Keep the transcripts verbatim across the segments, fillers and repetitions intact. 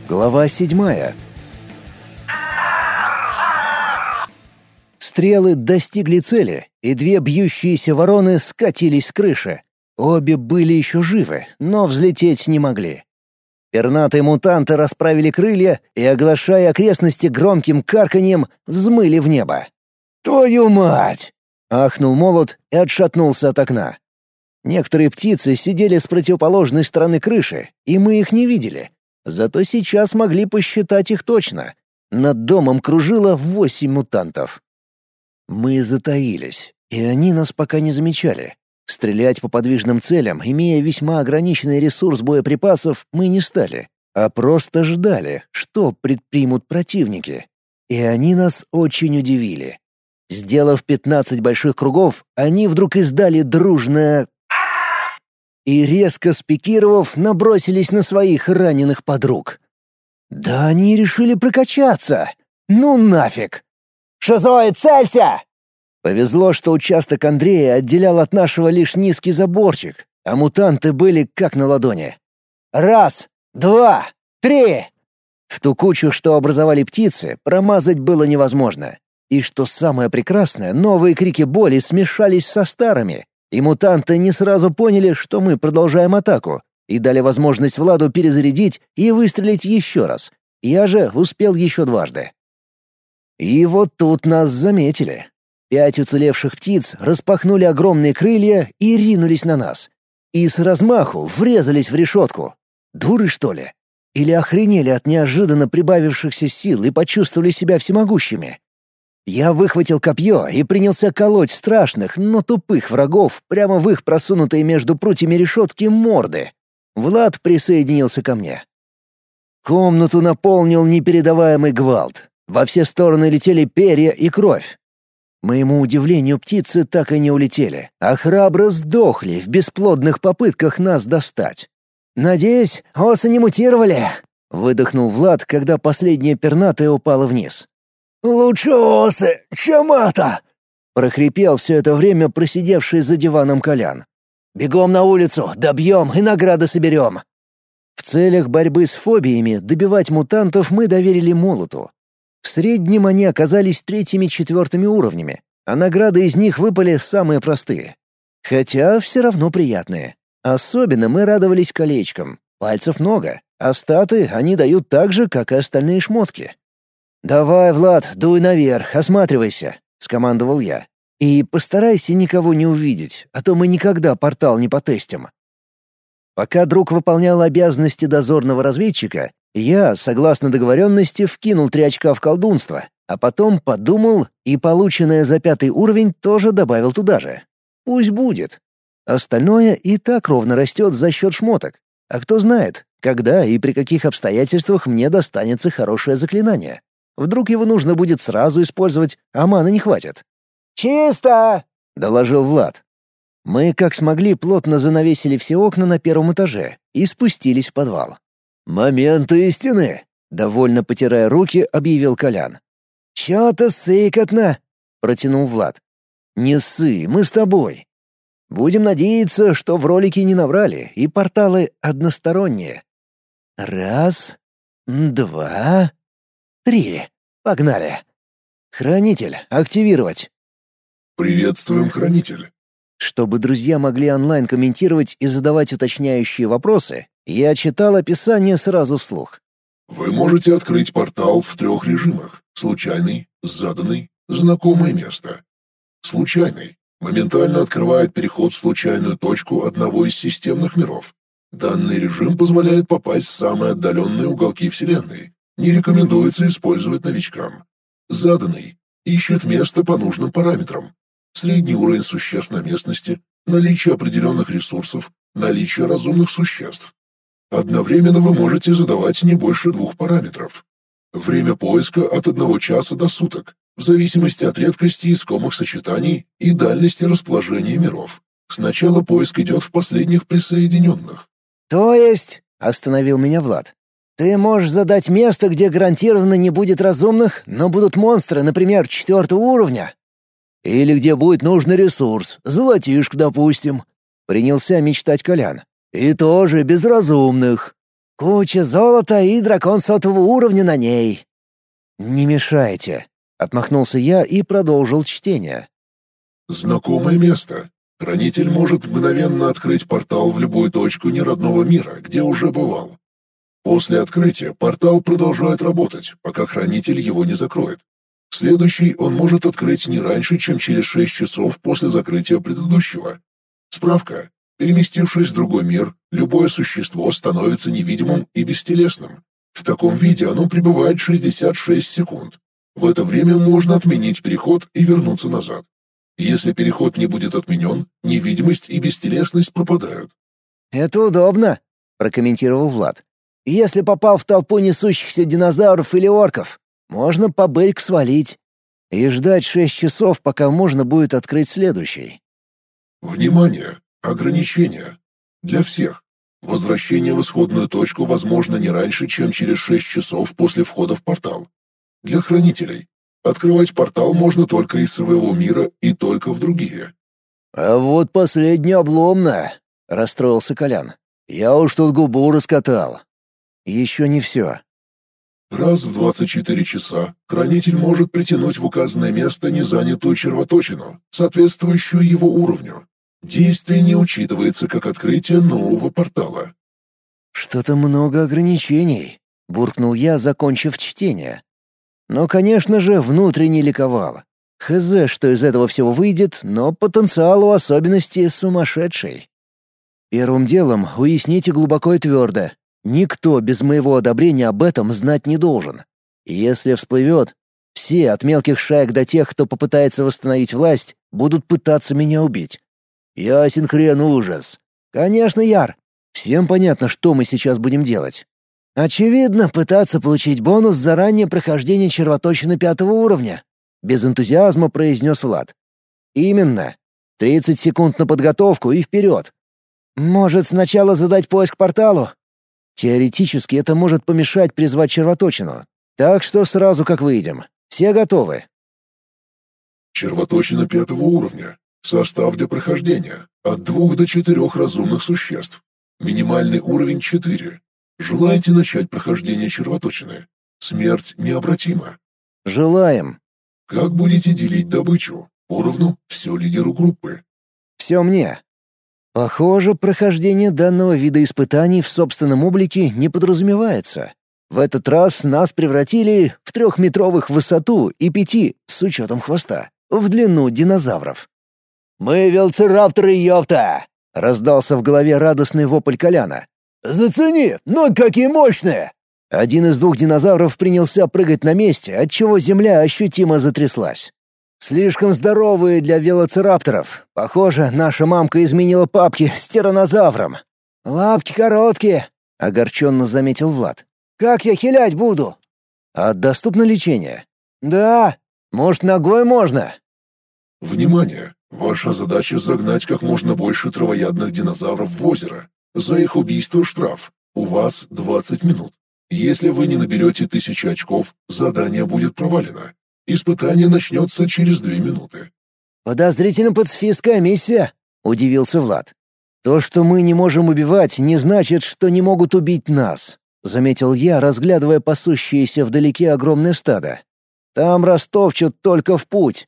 Глава седьмая. Стрелы достигли цели, и две бьющиеся вороны скатились с крыши. Обе были еще живы, но взлететь не могли. Пернатые мутанты расправили крылья и, оглашая окрестности громким карканьем, взмыли в небо. «Твою мать!» — ахнул Молот и отшатнулся от окна. Некоторые птицы сидели с противоположной стороны крыши, и мы их не видели. Зато сейчас могли посчитать их точно. Над домом кружило восемь мутантов. Мы затаились, и они нас пока не замечали. Стрелять по подвижным целям, имея весьма ограниченный ресурс боеприпасов, мы не стали, а просто ждали, что предпримут противники. И они нас очень удивили. Сделав пятнадцать больших кругов, они вдруг издали дружное и, резко спикировав, набросились на своих раненых подруг. Да они решили прокачаться! Ну нафиг! «Шизоид, целься!» Повезло, что участок Андрея отделял от нашего лишь низкий заборчик, а мутанты были как на ладони. «Раз, два, три!» В ту кучу, что образовали птицы, промазать было невозможно. И что самое прекрасное, новые крики боли смешались со старыми, и мутанты не сразу поняли, что мы продолжаем атаку, и дали возможность Владу перезарядить и выстрелить еще раз. Я же успел еще дважды. И вот тут нас заметили. Пять уцелевших птиц распахнули огромные крылья и ринулись на нас. И с размаху врезались в решетку. Дуры, что ли? Или охренели от неожиданно прибавившихся сил и почувствовали себя всемогущими? Я выхватил копье и принялся колоть страшных, но тупых врагов прямо в их просунутые между прутьями решетки морды. Влад присоединился ко мне. Комнату наполнил непередаваемый гвалт. Во все стороны летели перья и кровь. К моему удивлению, птицы так и не улетели, а храбро сдохли в бесплодных попытках нас достать. «Надеюсь, осы не мутировали?» — выдохнул Влад, когда последняя пернатая упала вниз. «Лучше осы, чем это!» — прохрипел все это время просидевший за диваном Колян. «Бегом на улицу, добьем и награды соберем!» В целях борьбы с фобиями добивать мутантов мы доверили Молоту. В среднем они оказались третьими-четвертыми уровнями, а награды из них выпали самые простые. Хотя все равно приятные. Особенно мы радовались колечкам. Пальцев много, а статы они дают так же, как и остальные шмотки. «Давай, Влад, дуй наверх, осматривайся», — скомандовал я. «И постарайся никого не увидеть, а то мы никогда портал не потестим». Пока друг выполнял обязанности дозорного разведчика, я, согласно договоренности, вкинул три очка в колдунство, а потом подумал и полученное за пятый уровень тоже добавил туда же. Пусть будет. Остальное и так ровно растет за счет шмоток. А кто знает, когда и при каких обстоятельствах мне достанется хорошее заклинание. Вдруг его нужно будет сразу использовать, а маны не хватит. «Чисто!» — доложил Влад. Мы, как смогли, плотно занавесили все окна на первом этаже и спустились в подвал. «Момент истины!» — довольно потирая руки, объявил Колян. «Чё-то сыкотно!» — протянул Влад. «Не ссы, мы с тобой. Будем надеяться, что в ролике не наврали, и порталы односторонние. Раз, два, три. Погнали. Хранитель, активировать». «Приветствуем, Хранитель». Чтобы друзья могли онлайн комментировать и задавать уточняющие вопросы, я читал описание сразу вслух. Вы можете открыть портал в трех режимах: случайный, заданный, знакомое место. Случайный моментально открывает переход в случайную точку одного из системных миров. Данный режим позволяет попасть в самые отдаленные уголки Вселенной. Не рекомендуется использовать новичкам. Заданный ищет место по нужным параметрам. Средний уровень существ на местности, наличие определенных ресурсов, наличие разумных существ. Одновременно вы можете задавать не больше двух параметров. Время поиска от одного часа до суток, в зависимости от редкости искомых сочетаний и дальности расположения миров. Сначала поиск идет в последних присоединенных. «То есть...» — остановил меня Влад. «Ты можешь задать место, где гарантированно не будет разумных, но будут монстры, например, четвертого уровня?» «Или где будет нужный ресурс, золотишко, допустим», — принялся мечтать Колян. «И тоже без разумных». Куча золота и дракон сотого уровня на ней». «Не мешайте», — отмахнулся я и продолжил чтение. Знакомое место. Хранитель может мгновенно открыть портал в любую точку неродного мира, где уже бывал. После открытия портал продолжает работать, пока хранитель его не закроет. Следующий он может открыть не раньше, чем через шесть часов после закрытия предыдущего. Справка. Переместившись в другой мир, любое существо становится невидимым и бестелесным. В таком виде оно пребывает шестьдесят шесть секунд. В это время можно отменить переход и вернуться назад. Если переход не будет отменен, невидимость и бестелесность пропадают. «Это удобно», — прокомментировал Влад. «Если попал в толпу несущихся динозавров или орков, можно по бырьку свалить и ждать шесть часов, пока можно будет открыть следующий». Внимание! Ограничения. Для всех. Возвращение в исходную точку возможно не раньше, чем через шесть часов после входа в портал. Для хранителей. Открывать портал можно только из своего мира и только в другие. «А вот последнее обломно», — расстроился Колян. «Я уж тут губу раскатал». «Еще не все». Раз в двадцать четыре часа хранитель может притянуть в указанное место незанятую червоточину, соответствующую его уровню. Действие не учитывается как открытие нового портала. «Что-то много ограничений», — буркнул я, закончив чтение. Но, конечно же, внутренне ликовал. Хз, что из этого всего выйдет, но потенциал у особенностей сумасшедший. Первым делом уясните глубоко и твердо. Никто без моего одобрения об этом знать не должен. Если всплывет, все, от мелких шаек до тех, кто попытается восстановить власть, будут пытаться меня убить. Ясен хрен ужас. Конечно, Яр. Всем понятно, что мы сейчас будем делать. Очевидно, пытаться получить бонус за раннее прохождение червоточины пятого уровня. Без энтузиазма произнес Влад. Именно. тридцать секунд на подготовку и вперед. Может, сначала задать поиск порталу? Теоретически это может помешать призвать червоточину. Так что сразу как выйдем. Все готовы. Червоточина пятого уровня. Состав для прохождения. От двух до четырех разумных существ. Минимальный уровень четыре. Желаете начать прохождение червоточины? Смерть необратима. Желаем. Как будете делить добычу? Поровну все лидеру группы. Все мне. Похоже, прохождение данного вида испытаний в собственном облике не подразумевается. В этот раз нас превратили в трехметровых в высоту и пяти, с учетом хвоста, в длину динозавров. «Мы велцирапторы, ёпта!» — раздался в голове радостный вопль Коляна. «Зацени! Ну какие мощные!» Один из двух динозавров принялся прыгать на месте, отчего земля ощутимо затряслась. «Слишком здоровые для велоцирапторов. Похоже, наша мамка изменила папки с тираннозавром». «Лапки короткие», — огорченно заметил Влад. «Как я хилять буду?» «А доступно лечение?» «Да. Может, ногой можно?» Внимание! Ваша задача — загнать как можно больше травоядных динозавров в озеро. За их убийство штраф. У вас двадцать минут. Если вы не наберете тысячи очков, задание будет провалено. Испытание начнется через две минуты. «Подозрительно пацифистская миссия», — удивился Влад. «То, что мы не можем убивать, не значит, что не могут убить нас», — заметил я, разглядывая пасущееся вдалеке огромное стадо. «Там растопчут только в путь».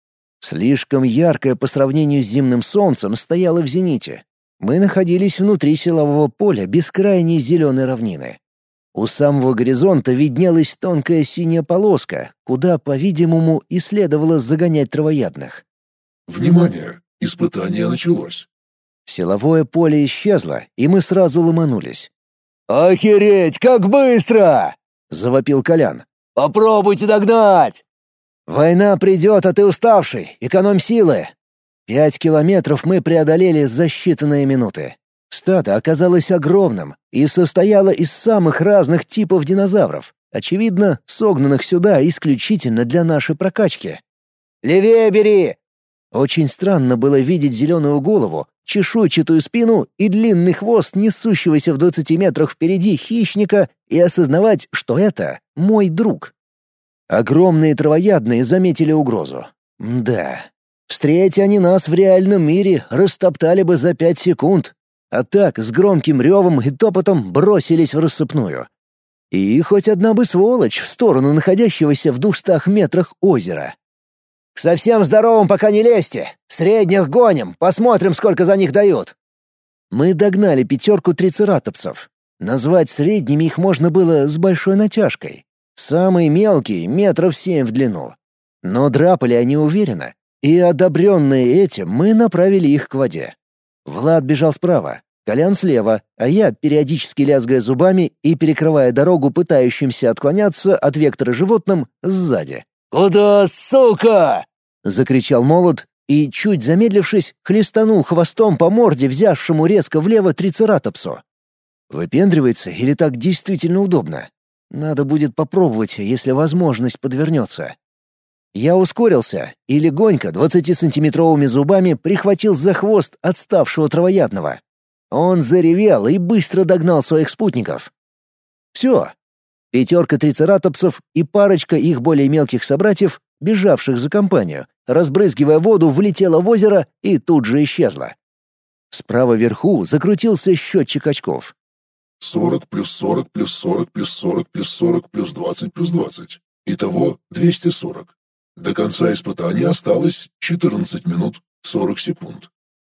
Слишком яркое по сравнению с зимним солнцем стояло в зените. Мы находились внутри силового поля бескрайней зеленой равнины. У самого горизонта виднелась тонкая синяя полоска, куда, по-видимому, и следовало загонять травоядных. Внимание! Испытание началось. Силовое поле исчезло, и мы сразу ломанулись. «Охереть, как быстро!» — завопил Колян. «Попробуйте догнать!» «Война придет, а ты уставший. Экономь силы». Пять километров мы преодолели за считанные минуты. Стадо оказалось огромным и состояло из самых разных типов динозавров, очевидно, согнанных сюда исключительно для нашей прокачки. «Левее бери!» Очень странно было видеть зеленую голову, чешуйчатую спину и длинный хвост несущегося в двадцати метрах впереди хищника и осознавать, что это мой друг. Огромные травоядные заметили угрозу. Да, встретя они нас в реальном мире, растоптали бы за пять секунд. а так с громким ревом и топотом бросились в рассыпную. И хоть одна бы сволочь в сторону находящегося в двухстах метрах озера. «К совсем здоровым пока не лезьте! Средних гоним, посмотрим, сколько за них дают!» Мы догнали пятерку трицератопсов. Назвать средними их можно было с большой натяжкой. Самые мелкие — метров семь в длину. Но драпали они уверенно, и, одобренные этим, мы направили их к воде. Влад бежал справа, Колян слева, а я, периодически лязгая зубами и перекрывая дорогу пытающимся отклоняться от вектора животным, сзади. «Куда, сука?» — закричал молот и, чуть замедлившись, хлестанул хвостом по морде взявшему резко влево трицератопсу. Выпендривается или так действительно удобно? Надо будет попробовать, если возможность подвернется. Я ускорился и легонько двадцатисантиметровыми зубами прихватил за хвост отставшего травоядного. Он заревел и быстро догнал своих спутников. Все. Пятерка трицератопсов и парочка их более мелких собратьев, бежавших за компанию, разбрызгивая воду, влетела в озеро и тут же исчезла. Справа вверху закрутился счетчик очков. сорок плюс сорок плюс сорок плюс сорок плюс сорок плюс двадцать плюс двадцать. Итого двести сорок. До конца испытания осталось четырнадцать минут сорок секунд.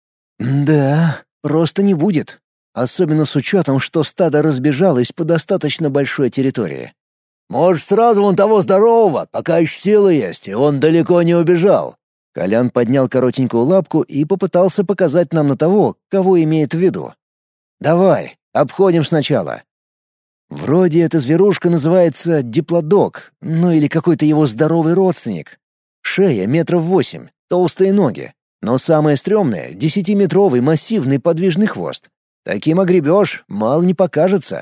Да, просто не будет. Особенно с учетом, что стадо разбежалось по достаточно большой территории. «Может, сразу вон того здорового, пока еще силы есть, и он далеко не убежал». Колян поднял коротенькую лапку и попытался показать нам на того, кого имеет в виду. «Давай, обходим сначала». Вроде эта зверушка называется диплодок, ну или какой-то его здоровый родственник. Шея метров восемь, толстые ноги. Но самое стрёмное — десятиметровый массивный подвижный хвост. Таким огребёшь, мало не покажется.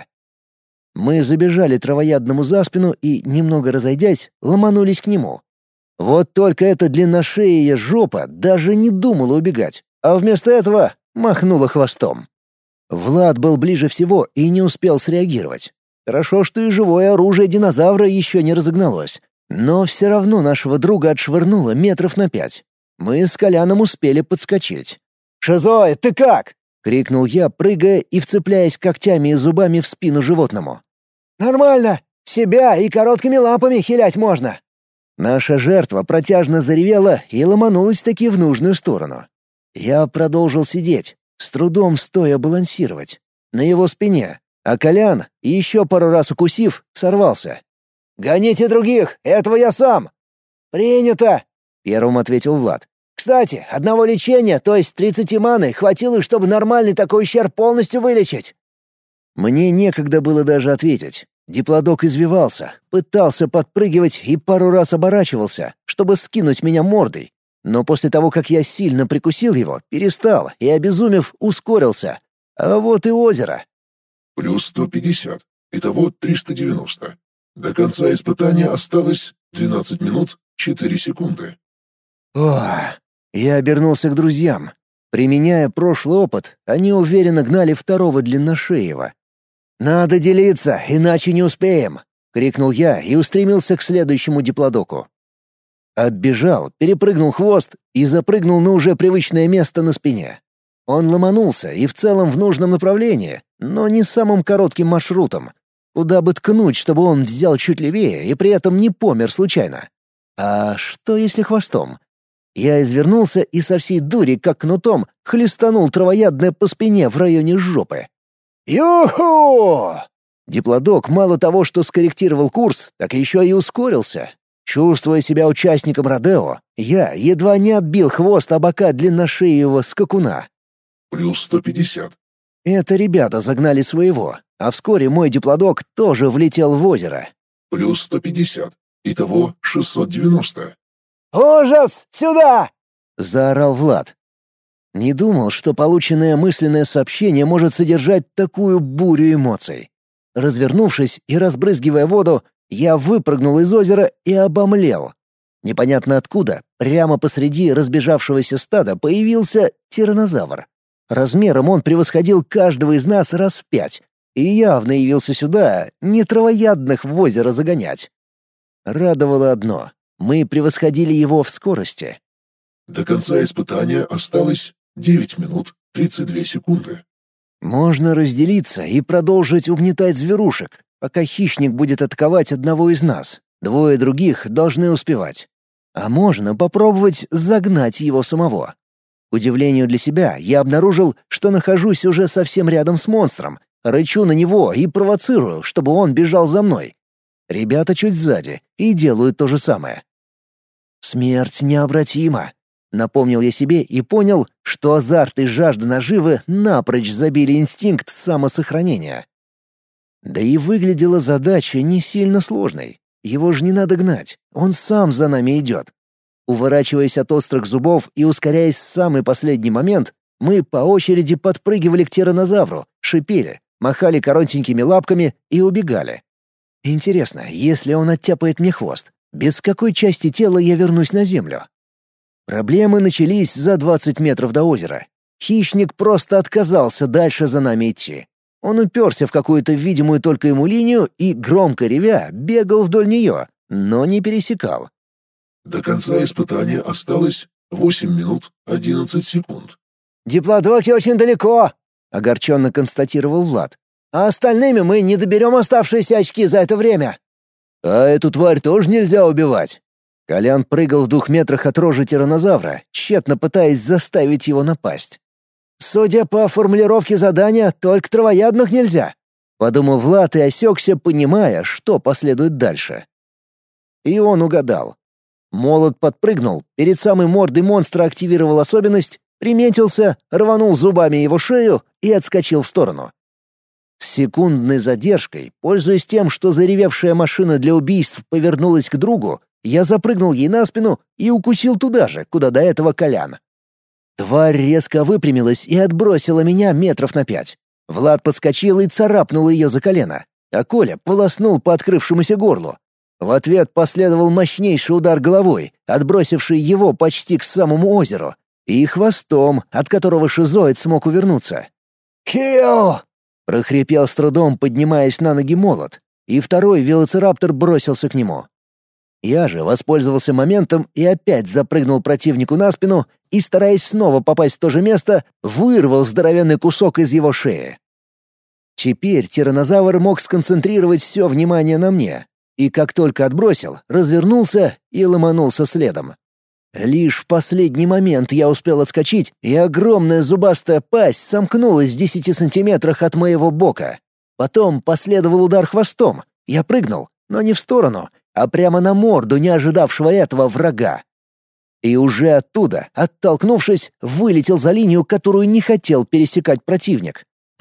Мы забежали травоядному за спину и, немного разойдясь, ломанулись к нему. Вот только эта длинношея жопа даже не думала убегать, а вместо этого махнула хвостом. Влад был ближе всего и не успел среагировать. Хорошо, что и живое оружие динозавра еще не разогналось. Но все равно нашего друга отшвырнуло метров на пять. Мы с Коляном успели подскочить. «Шизой, ты как?» — крикнул я, прыгая и вцепляясь когтями и зубами в спину животному. «Нормально. Себя и короткими лапами хилять можно». Наша жертва протяжно заревела и ломанулась-таки в нужную сторону. Я продолжил сидеть, с трудом стоя балансировать. На его спине, а Колян, еще пару раз укусив, сорвался. «Гоните других, этого я сам!» «Принято!» — первым ответил Влад. «Кстати, одного лечения, то есть тридцати маны, хватило, чтобы нормальный такой ущерб полностью вылечить». Мне некогда было даже ответить. Диплодок извивался, пытался подпрыгивать и пару раз оборачивался, чтобы скинуть меня мордой. Но после того, как я сильно прикусил его, перестал и, обезумев, ускорился. А вот и озеро. Плюс сто пятьдесят. Итого триста девяносто. До конца испытания осталось двенадцать минут четыре секунды. Ох, я обернулся к друзьям. Применяя прошлый опыт, они уверенно гнали второго длинношеего. «Надо делиться, иначе не успеем!» — крикнул я и устремился к следующему диплодоку. Оббежал, перепрыгнул хвост и запрыгнул на уже привычное место на спине. Он ломанулся и в целом в нужном направлении, но не самым коротким маршрутом. Куда бы ткнуть, чтобы он взял чуть левее и при этом не помер случайно? А что если хвостом? Я извернулся и со всей дури, как кнутом, хлестанул травоядное по спине в районе жопы. «Ю-ху!» Диплодок мало того, что скорректировал курс, так еще и ускорился. Чувствуя себя участником родео, я едва не отбил хвост о бока длинношеевого скакуна. Плюс сто пятьдесят. Это ребята загнали своего, а вскоре мой диплодок тоже влетел в озеро. Плюс сто пятьдесят. Итого шестьсот девяносто. «Ужас! Сюда!» — заорал Влад. Не думал, что полученное мысленное сообщение может содержать такую бурю эмоций. Развернувшись и разбрызгивая воду, я выпрыгнул из озера и обомлел. Непонятно откуда, прямо посреди разбежавшегося стада появился тираннозавр. Размером он превосходил каждого из нас раз в пять и явно явился сюда не травоядных в озеро загонять. Радовало одно — мы превосходили его в скорости. До конца испытания осталось девять минут тридцать две секунды. Можно разделиться и продолжить угнетать зверушек, пока хищник будет атаковать одного из нас. Двое других должны успевать. А можно попробовать загнать его самого. К удивлению для себя, я обнаружил, что нахожусь уже совсем рядом с монстром, рычу на него и провоцирую, чтобы он бежал за мной. Ребята чуть сзади и делают то же самое. «Смерть необратима», — напомнил я себе и понял, что азарт и жажда наживы напрочь забили инстинкт самосохранения. Да и выглядела задача не сильно сложной. Его же не надо гнать, он сам за нами идет. Уворачиваясь от острых зубов и ускоряясь в самый последний момент, мы по очереди подпрыгивали к тираннозавру, шипели, махали коротенькими лапками и убегали. Интересно, если он оттяпает мне хвост, без какой части тела я вернусь на землю? Проблемы начались за двадцать метров до озера. Хищник просто отказался дальше за нами идти. Он уперся в какую-то видимую только ему линию и, громко ревя, бегал вдоль нее, но не пересекал. До конца испытания осталось восемь минут одиннадцать секунд. «Диплодоки очень далеко», — огорченно констатировал Влад. «А остальными мы не доберем оставшиеся очки за это время». «А эту тварь тоже нельзя убивать». Колян прыгал в двух метрах от рожи тираннозавра, тщетно пытаясь заставить его напасть. «Судя по формулировке задания, только травоядных нельзя», — подумал Влад и осекся, понимая, что последует дальше. И он угадал. Молот подпрыгнул, перед самой мордой монстра активировал особенность, приметился, рванул зубами его шею и отскочил в сторону. С секундной задержкой, пользуясь тем, что заревевшая машина для убийств повернулась к другу, я запрыгнул ей на спину и укусил туда же, куда до этого Колян. Тварь резко выпрямилась и отбросила меня метров на пять. Влад подскочил и царапнул ее за колено, а Коля полоснул по открывшемуся горлу. В ответ последовал мощнейший удар головой, отбросивший его почти к самому озеру, и хвостом, от которого шизоид смог увернуться. «Хилл!» — прохрипел с трудом, поднимаясь на ноги молот, и второй велоцираптор бросился к нему. Я же воспользовался моментом и опять запрыгнул противнику на спину и, стараясь снова попасть в то же место, вырвал здоровенный кусок из его шеи. Теперь тираннозавр мог сконцентрировать все внимание на мне, и как только отбросил, развернулся и ломанулся следом. Лишь в последний момент я успел отскочить, и огромная зубастая пасть сомкнулась в десяти сантиметрах от моего бока. Потом последовал удар хвостом. Я прыгнул, но не в сторону, а прямо на морду не ожидавшего этого врага. И уже оттуда, оттолкнувшись, вылетел за линию, которую не хотел пересекать противник.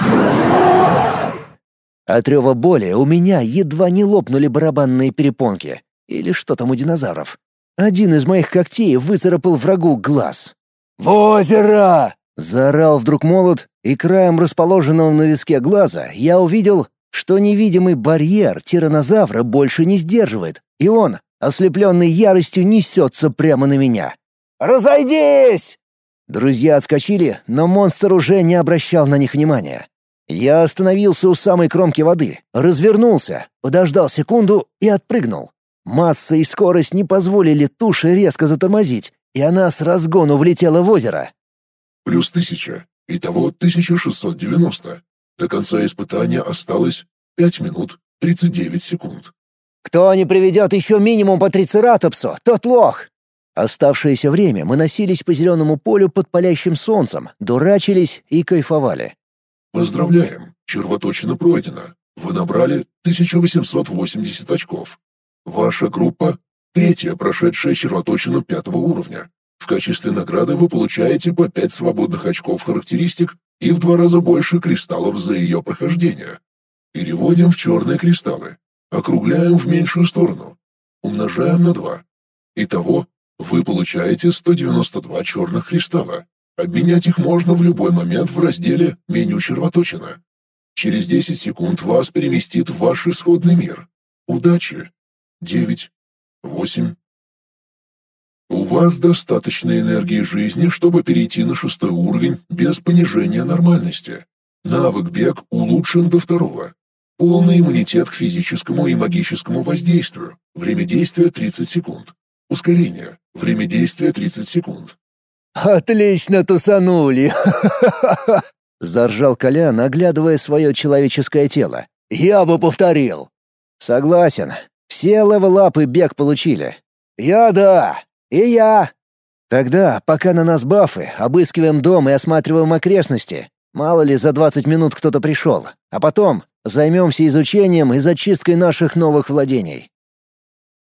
От рева боли у меня едва не лопнули барабанные перепонки. Или что там у динозавров. Один из моих когтей выцарапал врагу глаз. «В озеро!» — заорал вдруг молот, и краем расположенного на виске глаза я увидел, что невидимый барьер тираннозавра больше не сдерживает, и он, ослепленный яростью, несется прямо на меня. «Разойдись!» Друзья отскочили, но монстр уже не обращал на них внимания. Я остановился у самой кромки воды, развернулся, подождал секунду и отпрыгнул. Масса и скорость не позволили туше резко затормозить, и она с разгону влетела в озеро. Плюс тысяча. Итого тысяча шестьсот девяносто. До конца испытания осталось пять минут тридцать девять секунд. «Кто не приведет еще минимум по трицератопсу, тот лох!» Оставшееся время мы носились по зеленому полю под палящим солнцем, дурачились и кайфовали. Поздравляем, червоточина пройдена. Вы набрали тысяча восемьсот восемьдесят очков. Ваша группа — третья, прошедшая червоточину пятого уровня. В качестве награды вы получаете по пять свободных очков характеристик и в два раза больше кристаллов за ее прохождение. Переводим в черные кристаллы. Округляем в меньшую сторону. Умножаем на два. Итого вы получаете сто девяносто два черных кристалла. Обменять их можно в любой момент в разделе «Меню червоточина». Через десять секунд вас переместит в ваш исходный мир. Удачи! Девять. Восемь. У вас достаточно энергии жизни, чтобы перейти на шестой уровень без понижения нормальности. Навык бег улучшен до второго. Полный иммунитет к физическому и магическому воздействию. Время действия тридцать секунд. Ускорение. Время действия тридцать секунд. «Отлично тусанули!» — заржал Колян, оглядывая свое человеческое тело. «Я бы повторил». «Согласен. Все левел-ап и бег получили». «Я да. И я». «Тогда, пока на нас бафы, обыскиваем дом и осматриваем окрестности. Мало ли, за двадцать минут кто-то пришел. А потом займемся изучением и зачисткой наших новых владений».